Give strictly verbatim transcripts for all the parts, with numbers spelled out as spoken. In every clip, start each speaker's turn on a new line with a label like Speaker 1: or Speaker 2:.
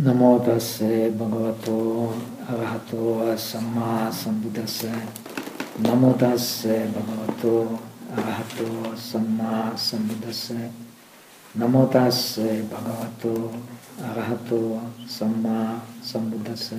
Speaker 1: Namo tassa bhagavato arahato samma sambuddhassa. Namo tassa bhagavato arahato samma sambuddhassa. Namo tassa bhagavato arahato samma sambuddhassa.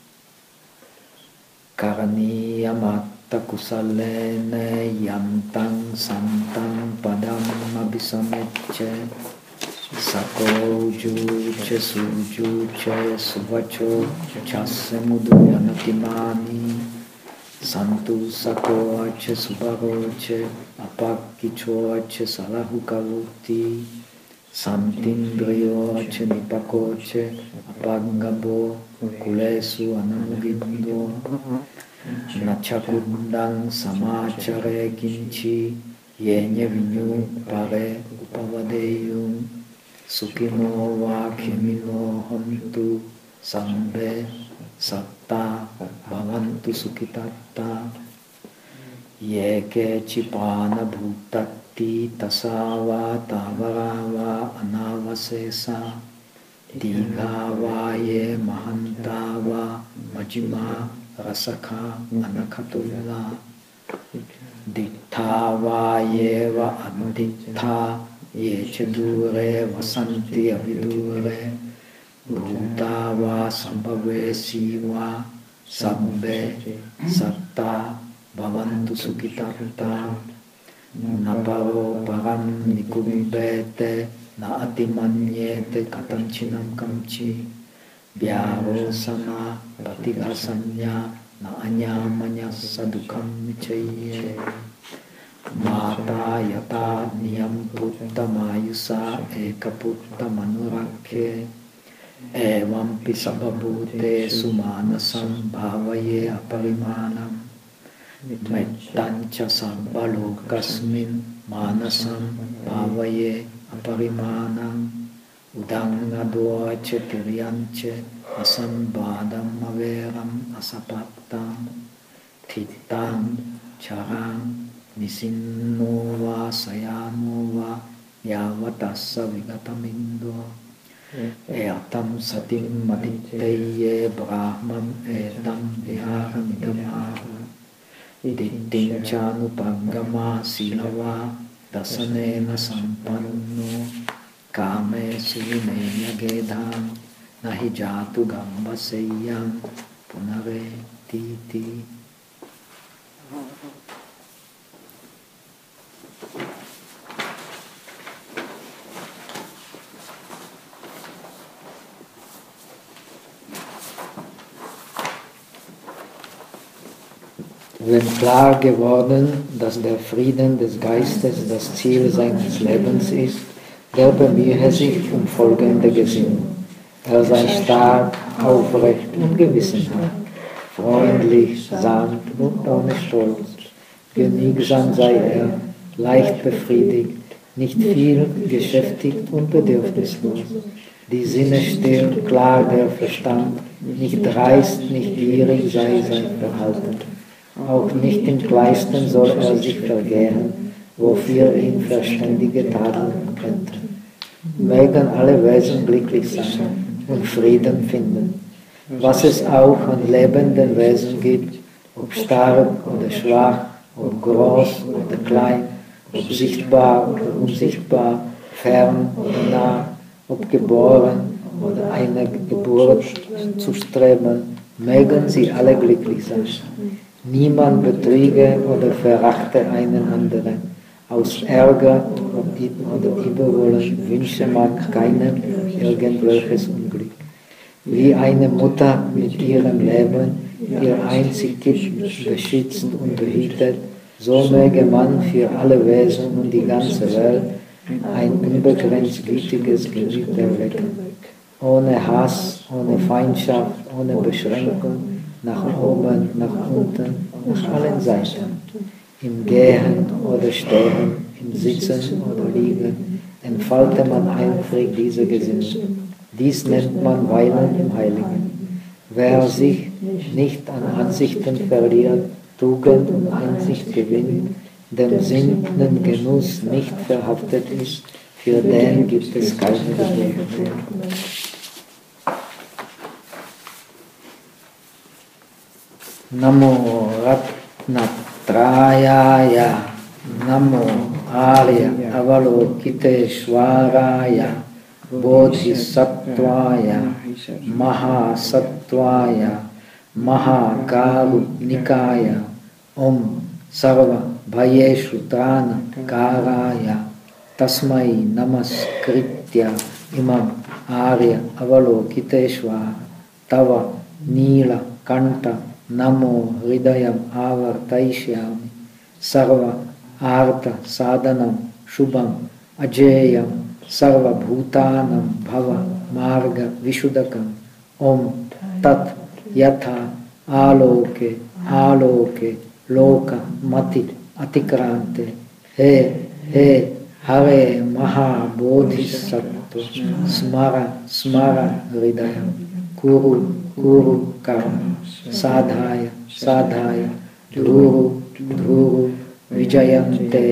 Speaker 1: Karaniyamatta kusalena yantang santang padam abhisamecce. Sako juche sujuche suvacho chasse muduyanatimani santu sako ache subaroche apakicho ache salahukavuti santindriyo ache nipakoche apangabo kulesu anamugindo nachakundang samachare kinchi yenye vinyu pare upavadeyum Sukino wa khimino hontu sambe satta bhavantu sukitatta yeke chipana bhutatti tasava tavarava anavasesa digava ye mahantava majima rasakha anakhatula dittava yeva adittha ye chedure vasanti avidure bhuta va sambhave siva sabbe satta bhavantu sukitatta naparo param nikumbete na atimanyete katanchinam kamchi vyavosana patighasanya na anyamanya sadukam michaye Mata yata niyam putta mayusa eka putta manurakhe evam pisabhabhute sumanasam bhavaye aparimanam mettancha sabbalokasmin manasam bhavaye aparimanam udangadvache tiryanche asambadam averam asapattam thittam charam Nisinno va sayano va yavatassa vigatamindo eatam satim maditteye brahmam etam viharamidamahu dittinchānupangama silava dasanena sampanno kame suvinenya gedham nahi jatu gambaseyam punare titi. Wenn klar geworden, dass der Frieden des Geistes das Ziel seines Lebens ist, der bemühe sich um folgende Gesinnung. Er sei stark, aufrecht und gewissenhaft, freundlich, sanft und ohne Stolz. Genügsam sei er, leicht befriedigt, nicht viel beschäftigt und bedürfnislos. Die Sinne still, klar der Verstand, nicht dreist, nicht gierig sei sein Verhalten. Auch nicht im Kleinsten soll er sich vergehen, wofür ihn Verständige tadeln könnten. Mögen alle Wesen glücklich sein und Frieden finden. Was es auch an lebenden Wesen gibt, ob stark oder schwach, ob groß oder klein, ob sichtbar oder unsichtbar, fern oder nah, ob geboren oder eine Geburt zu streben, mögen sie alle glücklich sein. Niemand betrüge oder verachte einen anderen. Aus Ärger oder Überwollen wünsche man keinem irgendwelches Unglück. Wie eine Mutter mit ihrem Leben ihr einzig Kind beschützt und behütet, so möge man für alle Wesen und die ganze Welt ein unbegrenzt gütiges Gemüt erwecken. Ohne Hass, ohne Feindschaft, ohne Beschränkung, nach oben, nach unten, nach allen Seiten. Im Gehen oder Stehen, im Sitzen oder Liegen, entfalte man eifrig diese Gesinnung. Dies nennt man Weilen im Heiligen. Wer sich nicht an Ansichten verliert, Tugend und Einsicht gewinnt, dem sinnenden Genuss nicht verhaftet ist, für den gibt es keine Begehren. नमो रत्नत्रायाय नमो आर्य अवलोकितेश्वराय बोधिसत्वाय महासत्वाय महाकारुणिकाय ओम सर्व भयेषु त्राणकाराय तस्मै नमस्कृत्य इमं आर्य अवलोकितेश्वर तव नीलकंठ नमो हृदयम् आवर्तयिष्यामि सर्व आर्त साधनं शुभम् अजेयं सर्वभूतानां भव मार्ग विशुद्धकम् ओम तत् यथा आलोके आलोके लोक मति अतिक्रांते हे हे हरे महाबोधिसत्व स्मर स्मर हृदय कुरु कुरु कर्म साधाय साधाय धुरु धुरु विजयन्ते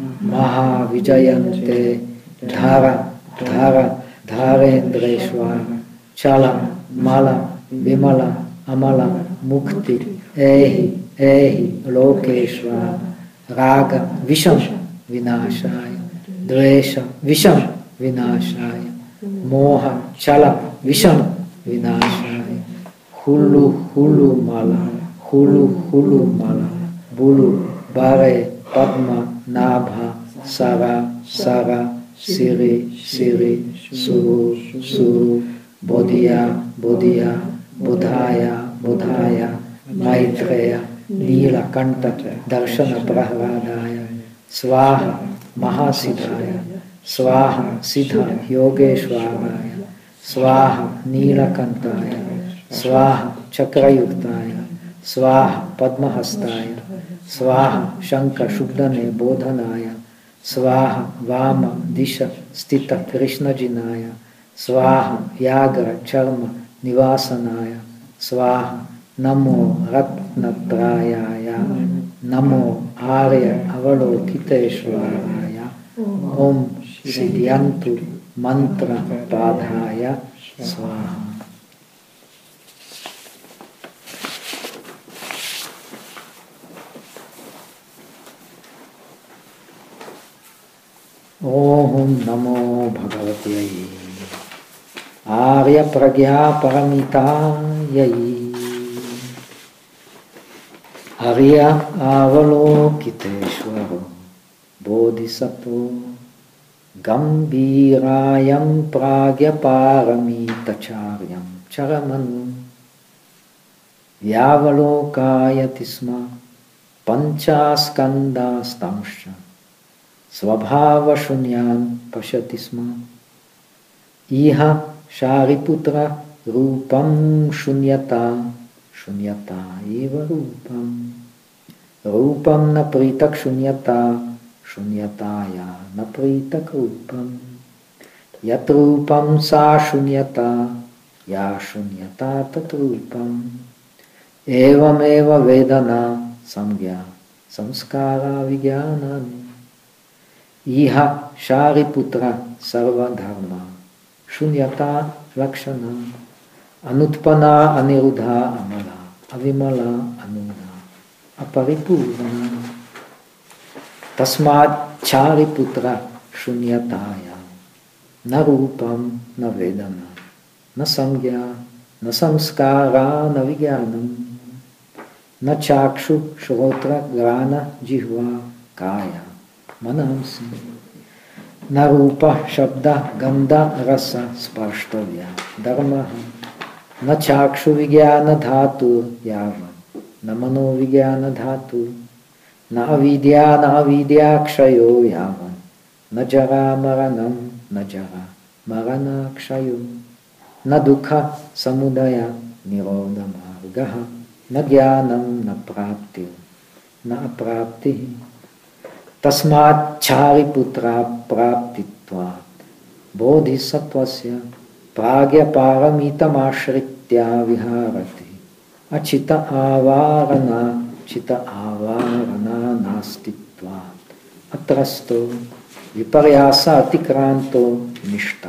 Speaker 1: महाविजयन्ते धार धार धारेन्द्रेश्वर चल मल विमल अमल मुक्ति एहि एहि लोकेश्वर राग विषम विनाशाय द्वेष विषम विनाशाय मोह चल विषम विनाशाय हुलु हुलु माला हुलु हुलु माला बुलु बारे पद्म नाभा सारा सारा सिरि सिरि सुरु सुरु बोधिया बोधिया बुधाया बुधाया मैत्रेय नीलकंठ दर्शन प्रहलादाय स्वाहा महासिद्धाय स्वाहा सिद्ध योगेश्वराय स्वाहा नीलकंठाय स्वाहा चक्रयुक्ताय स्वाहा पद्महस्ताय स्वाहा शंख शुद्धने बोधनाय स्वाहा वाम दिश स्थित कृष्णजिनाय स्वाहा व्याघ्र चर्म निवासनाय स्वाहा नमो रत्नत्रायाय नमो आर्य अवलोकितेश्वराय ओम सिद्ध्यन्तु मंत्र पाधाय स्वाहा। ओम नमो भगवते आर्य प्रज्ञा परमितायै आर्य अवलोकितेश्वरो बोधिसत्वो गंभीरायं प्राज्ञपारमितचार्यं चरमनु व्यावलोकायति स्म पंचास्कन्धास्तांश्च स्वभावशून्यान् पश्यति स्म इह शारिपुत्र रूपं शून्यता शून्यता एव रूपं रूपं न पृथक् शून्यता शून्यताया न पृथक् रूपं यत् रूपं सा शून्यता या शून्यता तत् रूपम् एवमेव वेदना संज्ञा संस्कारा विज्ञानानि इह शारिपुत्र सर्वधर्म शून्यता लक्षण अनुत्पन्ना अनिरुद्धा अमला अविमला अनुना अपरिपूर्णा तस्मात् शारिपुत्र शून्यताया न रूपं न वेदना न संज्ञा न संस्कारा न विज्ञानम् न चाक्षु श्रोत्र घ्राण जिह्वा काया मनंसि न रूप शब्द गंध रस स्पर्शव्या धर्म न चाक्षु विज्ञान धातु यावत् न मनो विज्ञान धातु न अविद्या न अविद्याक्षयो यावत् न जरा मरणं न जरा मरणाक्षयो न दुःख समुदय निरोध मार्गः न ज्ञानं न प्राप्ति न अप्राप्तिः तस्मात् शारिपुत्र प्राप्तित्वात् बोधिसत्वस्य प्राज्ञपारमितमाश्रित्य विहारति अचित आवारणा चित आवारणा नास्तित्वात् अत्रस्तो विपर्यास अतिक्रांतो निष्ठा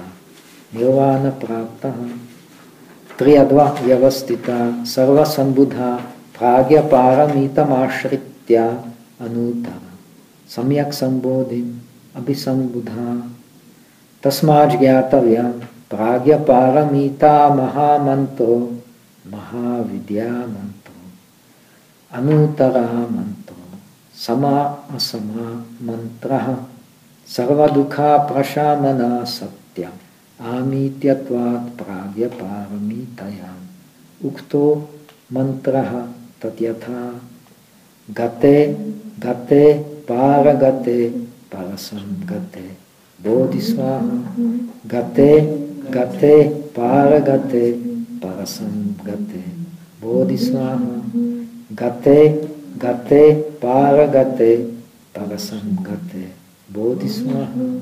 Speaker 1: निर्वाण प्राप्तः त्रियद्वा व्यवस्थिता सर्वसंबुधा Pragya Paramita Mashritya Anutara Samyak Sambodhim Abhisambuddha Tasmaj Gyatavyam Pragya Paramita Mahamanto Mahavidya Manto Anutara Manto Sama Asama Mantraha Sarvadukha Prashamana Satyam Amityatvat Pragya Paramitayam Ukto Mantraha Tatyatha Gate Gate Paragate Parasamgate Bodhisvaha Gate Gate Paragate Parasamgate Bodhisvaha Gate Gate Paragate Parasamgate Bodhisvaha.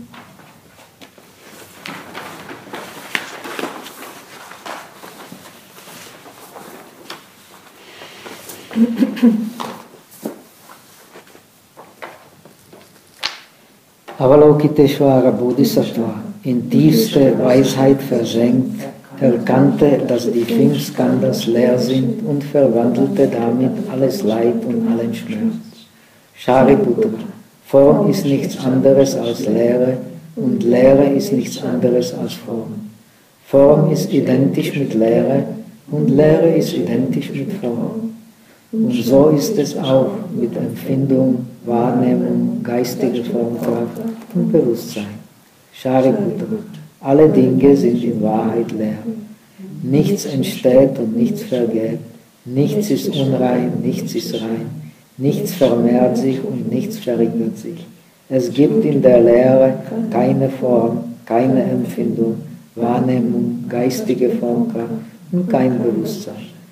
Speaker 1: Avalokiteshvara Bodhisattva, in tiefste Weisheit versenkt, erkannte, dass die fünf Skandhas leer sind und verwandelte damit alles Leid und allen Schmerz. Shariputra, Form ist nichts anderes als Lehre und Lehre ist nichts anderes als Form. Form ist identisch mit Lehre und Lehre ist identisch mit Form. Und so ist es auch mit Empfindung, Wahrnehmung, geistiger Formkraft und Bewusstsein. Shariputra, alle Dinge sind in Wahrheit leer. Nichts entsteht und nichts vergeht. Nichts ist unrein, nichts ist rein. Nichts vermehrt sich und nichts verringert sich. Es gibt in der Lehre keine Form, keine Empfindung, Wahrnehmung, geistige Formkraft und kein Bewusstsein.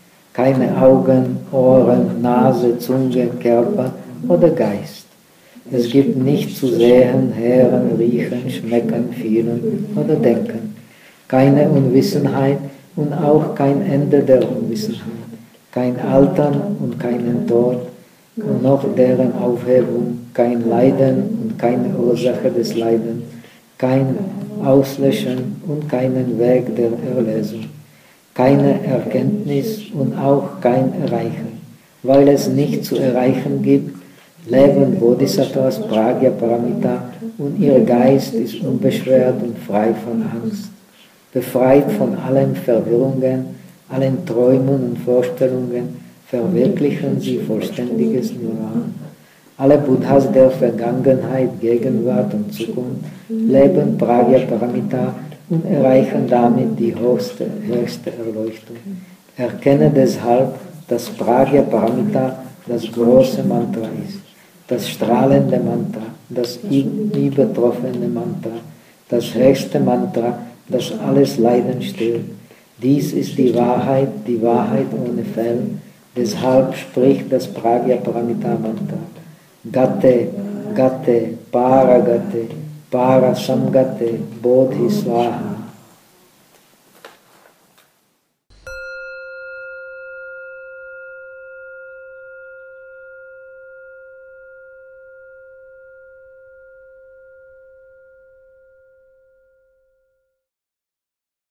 Speaker 1: Keine Augen, Ohren, Nase, Zunge, Körper oder Geist. Es gibt nicht zu sehen, hören, riechen, schmecken, fühlen oder denken. Keine Unwissenheit und auch kein Ende der Unwissenheit. Kein Altern und keinen Tod und noch deren Aufhebung. Kein Leiden und keine Ursache des Leidens. Kein Auslöschen und keinen Weg der Erlösung. Keine Erkenntnis und auch kein Erreichen. Weil es nicht zu erreichen gibt, leben Bodhisattvas Pragya Paramita und ihr Geist ist unbeschwert und frei von Angst. Befreit von allen Verwirrungen, allen Träumen und Vorstellungen, verwirklichen sie vollständiges Nirvana. Alle Buddhas der Vergangenheit, Gegenwart und Zukunft leben Pragya Paramita und erreichen damit die höchste, höchste Erleuchtung. Erkenne deshalb, dass Pragya Paramita das große Mantra ist, das strahlende Mantra, das übertroffene Mantra, das höchste Mantra, das alles Leiden stillt. Dies ist die Wahrheit, die Wahrheit ohne Fehl, deshalb spricht das Pragya Paramita Mantra. Gate, Gate, Paragate, Parasamgate, Bodhisvaha.